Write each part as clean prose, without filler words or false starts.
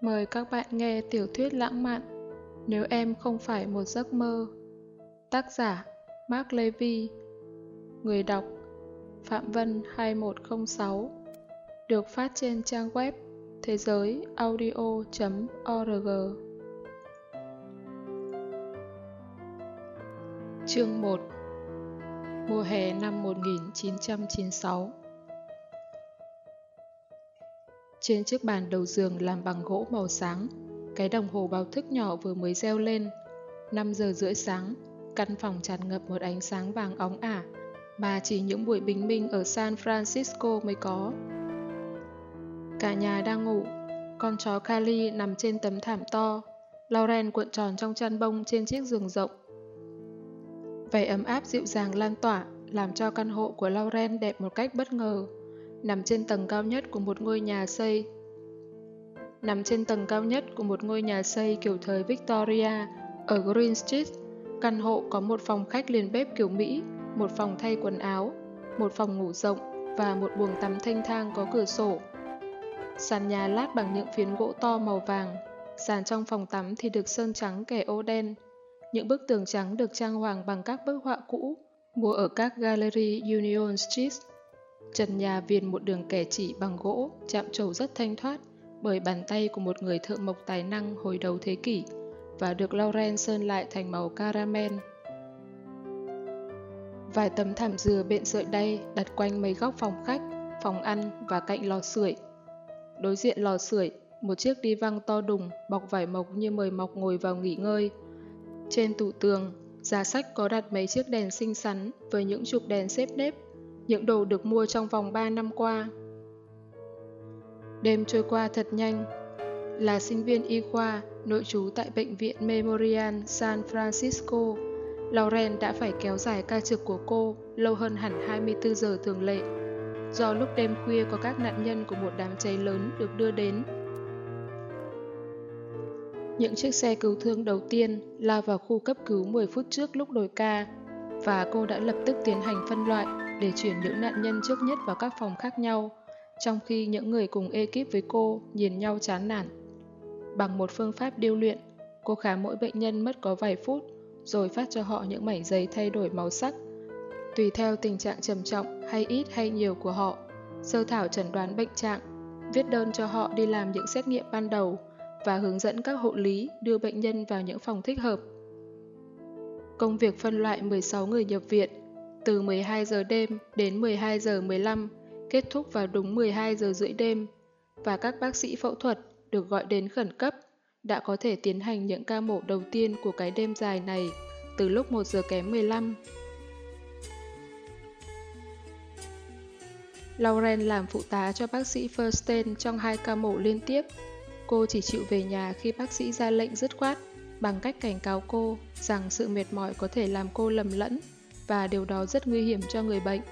Mời các bạn nghe tiểu thuyết lãng mạn Nếu em không phải một giấc mơ. Tác giả Mark Levy. Người đọc Phạm Vân 2106. Được phát trên trang web thế giới audio.org. Chương 1. Mùa hè năm 1996. Trên chiếc bàn đầu giường làm bằng gỗ màu sáng, cái đồng hồ báo thức nhỏ vừa mới reo lên. 5 giờ rưỡi sáng, căn phòng tràn ngập một ánh sáng vàng óng ả mà chỉ những buổi bình minh ở San Francisco mới có. Cả nhà đang ngủ, con chó Kali nằm trên tấm thảm to, Lauren cuộn tròn trong chăn bông trên chiếc giường rộng. Vẻ ấm áp dịu dàng lan tỏa làm cho căn hộ của Lauren đẹp một cách bất ngờ. Nằm trên tầng cao nhất của một ngôi nhà xây kiểu thời Victoria ở Green Street, căn hộ có một phòng khách liền bếp kiểu Mỹ, một phòng thay quần áo, một phòng ngủ rộng và một buồng tắm thênh thang có cửa sổ. Sàn nhà lát bằng những phiến gỗ to màu vàng, sàn trong phòng tắm thì được sơn trắng kẻ ô đen. Những bức tường trắng được trang hoàng bằng các bức họa cũ mua ở các gallery Union Street. Trần nhà viền một đường kẻ chỉ bằng gỗ, chạm trổ rất thanh thoát bởi bàn tay của một người thợ mộc tài năng hồi đầu thế kỷ và được Lauren sơn lại thành màu caramel. Vài tấm thảm dừa bện sợi đay đặt quanh mấy góc phòng khách, phòng ăn và cạnh lò sưởi. Đối diện lò sưởi, một chiếc đi văng to đùng bọc vải mộc như mời mọc ngồi vào nghỉ ngơi. Trên tủ tường, giá sách có đặt mấy chiếc đèn xinh xắn với những chụp đèn xếp nếp, những đồ được mua trong vòng 3 năm qua. Đêm trôi qua thật nhanh. Là sinh viên y khoa, nội trú tại Bệnh viện Memorial San Francisco, Lauren đã phải kéo dài ca trực của cô lâu hơn hẳn 24 giờ thường lệ, do lúc đêm khuya có các nạn nhân của một đám cháy lớn được đưa đến. Những chiếc xe cứu thương đầu tiên lao vào khu cấp cứu 10 phút trước lúc đổi ca, và cô đã lập tức tiến hành phân loại để chuyển những nạn nhân trước nhất vào các phòng khác nhau, trong khi những người cùng ekip với cô nhìn nhau chán nản. Bằng một phương pháp điêu luyện, cô khám mỗi bệnh nhân mất có vài phút, rồi phát cho họ những mảnh giấy thay đổi màu sắc, tùy theo tình trạng trầm trọng hay ít hay nhiều của họ, sơ thảo chẩn đoán bệnh trạng, viết đơn cho họ đi làm những xét nghiệm ban đầu và hướng dẫn các hộ lý đưa bệnh nhân vào những phòng thích hợp. Công việc phân loại 16 người nhập viện từ 12 giờ đêm đến 12 giờ 15, kết thúc vào đúng 12 giờ rưỡi đêm, và các bác sĩ phẫu thuật được gọi đến khẩn cấp đã có thể tiến hành những ca mổ đầu tiên của cái đêm dài này từ lúc 1 giờ kém 15. Lauren làm phụ tá cho bác sĩ Fursten trong 2 ca mổ liên tiếp. Cô chỉ chịu về nhà khi bác sĩ ra lệnh dứt khoát bằng cách cảnh cáo cô rằng sự mệt mỏi có thể làm cô lầm lẫn và điều đó rất nguy hiểm cho người bệnh.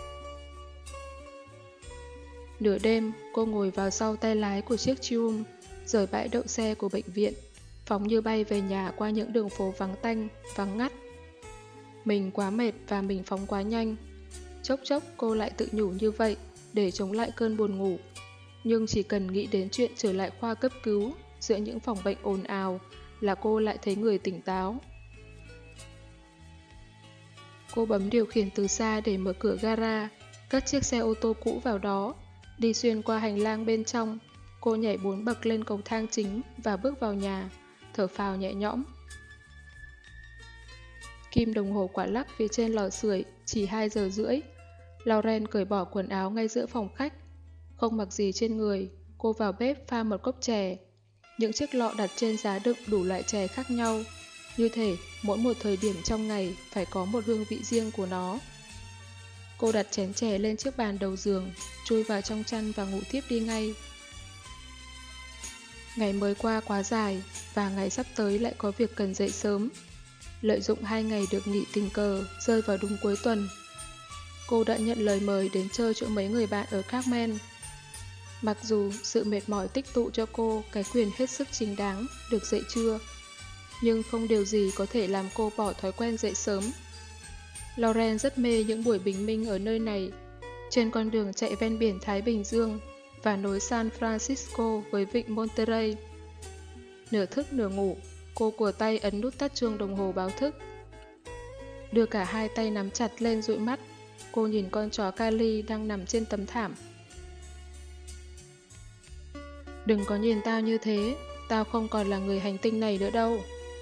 Nửa đêm, cô ngồi vào sau tay lái của chiếc Triumph, rời bãi đậu xe của bệnh viện, phóng như bay về nhà qua những đường phố vắng tanh, vắng ngắt. Mình quá mệt và mình phóng quá nhanh. Chốc chốc cô lại tự nhủ như vậy để chống lại cơn buồn ngủ. Nhưng chỉ cần nghĩ đến chuyện trở lại khoa cấp cứu giữa những phòng bệnh ồn ào là cô lại thấy người tỉnh táo. Cô bấm điều khiển từ xa để mở cửa gara, cất chiếc xe ô tô cũ vào đó, đi xuyên qua hành lang bên trong. Cô nhảy 4 bậc lên cầu thang chính và bước vào nhà, thở phào nhẹ nhõm. Kim đồng hồ quả lắc phía trên lò sưởi chỉ 2 giờ rưỡi. Lauren cởi bỏ quần áo ngay giữa phòng khách. Không mặc gì trên người, cô vào bếp pha một cốc chè. Những chiếc lọ đặt trên giá đựng đủ loại chè khác nhau. Như thể mỗi một thời điểm trong ngày phải có một hương vị riêng của nó. Cô đặt chén chè lên chiếc bàn đầu giường, chui vào trong chăn và ngủ thiếp đi ngay. Ngày mới qua quá dài và ngày sắp tới lại có việc cần dậy sớm. Lợi dụng 2 ngày được nghỉ tình cờ rơi vào đúng cuối tuần, cô đã nhận lời mời đến chơi chỗ mấy người bạn ở Carmen. Mặc dù sự mệt mỏi tích tụ cho cô cái quyền hết sức chính đáng được dậy trưa, nhưng không điều gì có thể làm cô bỏ thói quen dậy sớm. Lauren rất mê những buổi bình minh ở nơi này, trên con đường chạy ven biển Thái Bình Dương và nối San Francisco với vịnh Monterey, Nửa thức nửa ngủ, cô cùa tay ấn nút tắt chuông đồng hồ báo thức. Đưa cả hai tay nắm chặt lên dụi mắt, cô nhìn con chó Kali đang nằm trên tấm thảm. Đừng có nhìn tao như thế, tao không còn là người hành tinh này nữa đâu.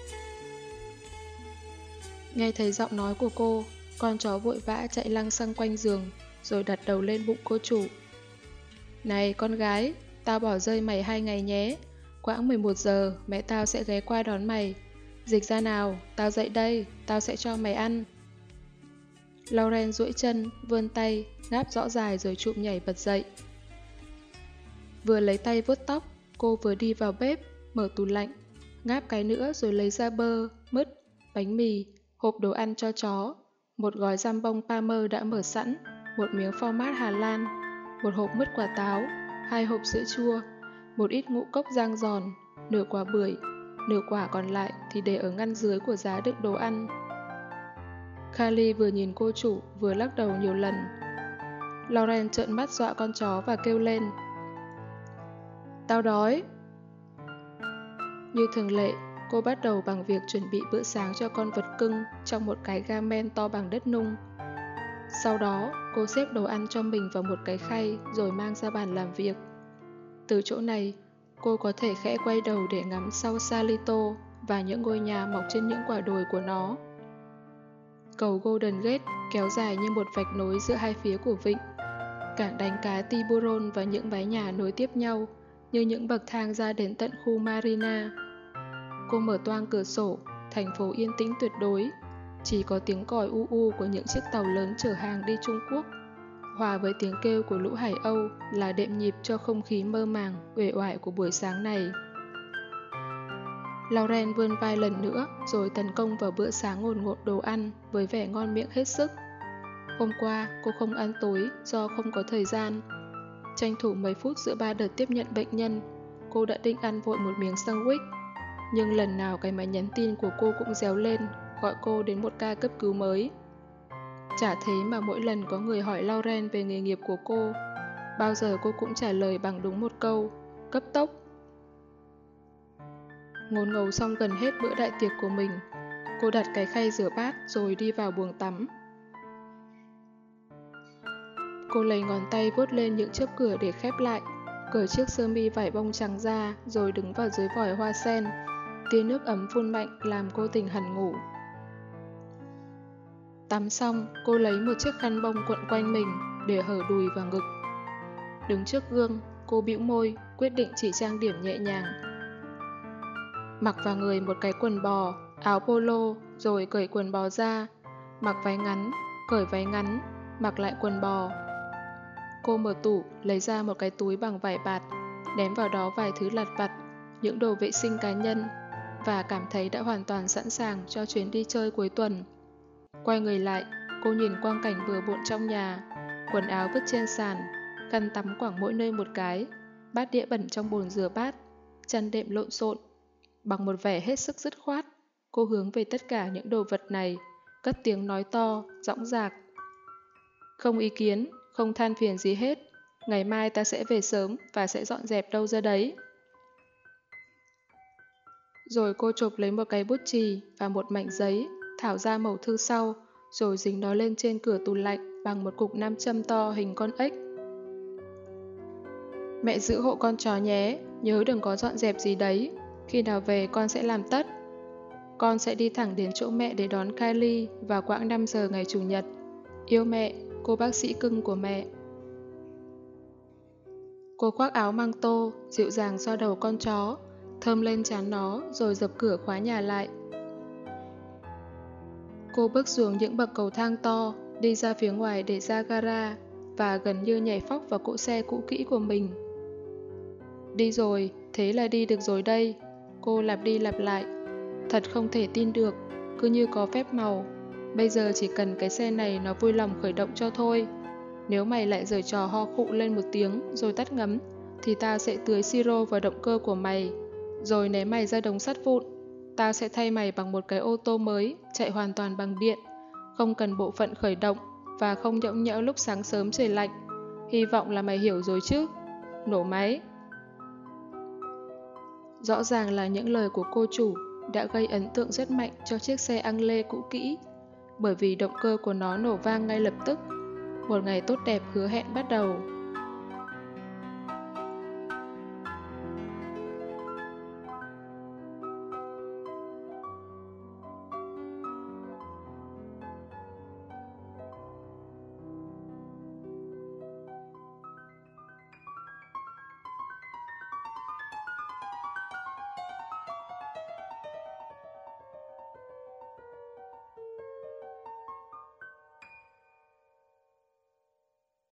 Nghe thấy giọng nói của cô, con chó vội vã chạy lăng xăng quanh giường, rồi đặt đầu lên bụng cô chủ. Này con gái, tao bỏ rơi mày 2 ngày nhé. Quãng 11 giờ, mẹ tao sẽ ghé qua đón mày. Dịch ra nào, tao dậy đây, tao sẽ cho mày ăn. Lauren duỗi chân, vươn tay, ngáp rõ dài rồi chụm nhảy bật dậy. Vừa lấy tay vuốt tóc, cô vừa đi vào bếp, mở tủ lạnh, ngáp cái nữa rồi lấy ra bơ, mứt, bánh mì, hộp đồ ăn cho chó, một gói jambon Parmer đã mở sẵn, một miếng phô mát Hà Lan, một hộp mứt quả táo, 2 hộp sữa chua, một ít ngũ cốc rang giòn, nửa quả bưởi, nửa quả còn lại thì để ở ngăn dưới của giá đựng đồ ăn. Kali vừa nhìn cô chủ vừa lắc đầu nhiều lần. Lauren trợn mắt dọa con chó và kêu lên. Tao đói. Như thường lệ, cô bắt đầu bằng việc chuẩn bị bữa sáng cho con vật cưng trong một cái gamen to bằng đất nung. Sau đó, cô xếp đồ ăn cho mình vào một cái khay rồi mang ra bàn làm việc. Từ chỗ này, cô có thể khẽ quay đầu để ngắm Sausalito và những ngôi nhà mọc trên những quả đồi của nó. Cầu Golden Gate kéo dài như một vạch nối giữa hai phía của vịnh. Cảng đánh cá Tiburon và những mái nhà nối tiếp nhau như những bậc thang ra đến tận khu Marina. Cô mở toang cửa sổ, thành phố yên tĩnh tuyệt đối. Chỉ có tiếng còi u u của những chiếc tàu lớn chở hàng đi Trung Quốc, hòa với tiếng kêu của lũ hải âu là đệm nhịp cho không khí mơ màng, uể oải của buổi sáng này. Lauren vươn vai lần nữa rồi tấn công vào bữa sáng ngồn ngộn đồ ăn với vẻ ngon miệng hết sức. Hôm qua, cô không ăn tối do không có thời gian. Tranh thủ mấy phút giữa 3 đợt tiếp nhận bệnh nhân, cô đã định ăn vội một miếng sandwich. Nhưng lần nào cái máy nhắn tin của cô cũng réo lên, gọi cô đến một ca cấp cứu mới. Chả thế mà mỗi lần có người hỏi Lauren về nghề nghiệp của cô, bao giờ cô cũng trả lời bằng đúng một câu, cấp tốc. Ngốn ngấu xong gần hết bữa đại tiệc của mình, cô đặt cái khay rửa bát rồi đi vào buồng tắm. Cô lấy ngón tay vuốt lên những chớp cửa để khép lại, cởi chiếc sơ mi vải bông trắng ra rồi đứng vào dưới vòi hoa sen. Tia nước ấm phun mạnh làm cô tỉnh hẳn ngủ. Tắm xong, cô lấy một chiếc khăn bông cuộn quanh mình để hở đùi và ngực. Đứng trước gương, cô bĩu môi, quyết định chỉ trang điểm nhẹ nhàng. Mặc vào người một cái quần bò, áo polo, rồi cởi quần bò ra. Mặc váy ngắn, cởi váy ngắn, mặc lại quần bò. Cô mở tủ, lấy ra một cái túi bằng vải bạt, ném vào đó vài thứ lặt vặt, những đồ vệ sinh cá nhân, và cảm thấy đã hoàn toàn sẵn sàng cho chuyến đi chơi cuối tuần. Quay người lại, cô nhìn quang cảnh bừa bộn trong nhà, quần áo vứt trên sàn, khăn tắm quẳng mỗi nơi một cái, bát đĩa bẩn trong bồn rửa bát, chăn đệm lộn xộn. Bằng một vẻ hết sức dứt khoát, cô hướng về tất cả những đồ vật này, cất tiếng nói to, dõng dạc. Không ý kiến, không than phiền gì hết. Ngày mai ta sẽ về sớm và sẽ dọn dẹp đâu ra đấy. Rồi cô chộp lấy một cái bút chì và một mảnh giấy, thảo ra mẩu thư sau, rồi dính nó lên trên cửa tủ lạnh bằng một cục nam châm to hình con ếch. Mẹ giữ hộ con chó nhé, nhớ đừng có dọn dẹp gì đấy. Khi nào về con sẽ làm tất. Con sẽ đi thẳng đến chỗ mẹ để đón Kylie vào quãng 5 giờ ngày Chủ nhật. Yêu mẹ, cô bác sĩ cưng của mẹ. Cô khoác áo măng tô, dịu dàng xoa đầu con chó, thơm lên trán nó rồi dập cửa khóa nhà lại. Cô bước xuống những bậc cầu thang to, đi ra phía ngoài để ra gara và gần như nhảy phóc vào cỗ xe cũ kỹ của mình. Đi rồi, thế là đi được rồi đây. Cô lặp đi lặp lại. Thật không thể tin được, cứ như có phép màu. Bây giờ chỉ cần cái xe này nó vui lòng khởi động cho thôi. Nếu mày lại giở trò ho khụ lên một tiếng rồi tắt ngấm, thì tao sẽ tưới siro vào động cơ của mày, rồi ném mày ra đống sắt vụn. Tao sẽ thay mày bằng một cái ô tô mới, chạy hoàn toàn bằng điện, không cần bộ phận khởi động và không nhõng nhẽo lúc sáng sớm trời lạnh. Hy vọng là mày hiểu rồi chứ. Nổ máy. Rõ ràng là những lời của cô chủ đã gây ấn tượng rất mạnh cho chiếc xe Anglais cũ kỹ, bởi vì động cơ của nó nổ vang ngay lập tức. Một ngày tốt đẹp hứa hẹn bắt đầu.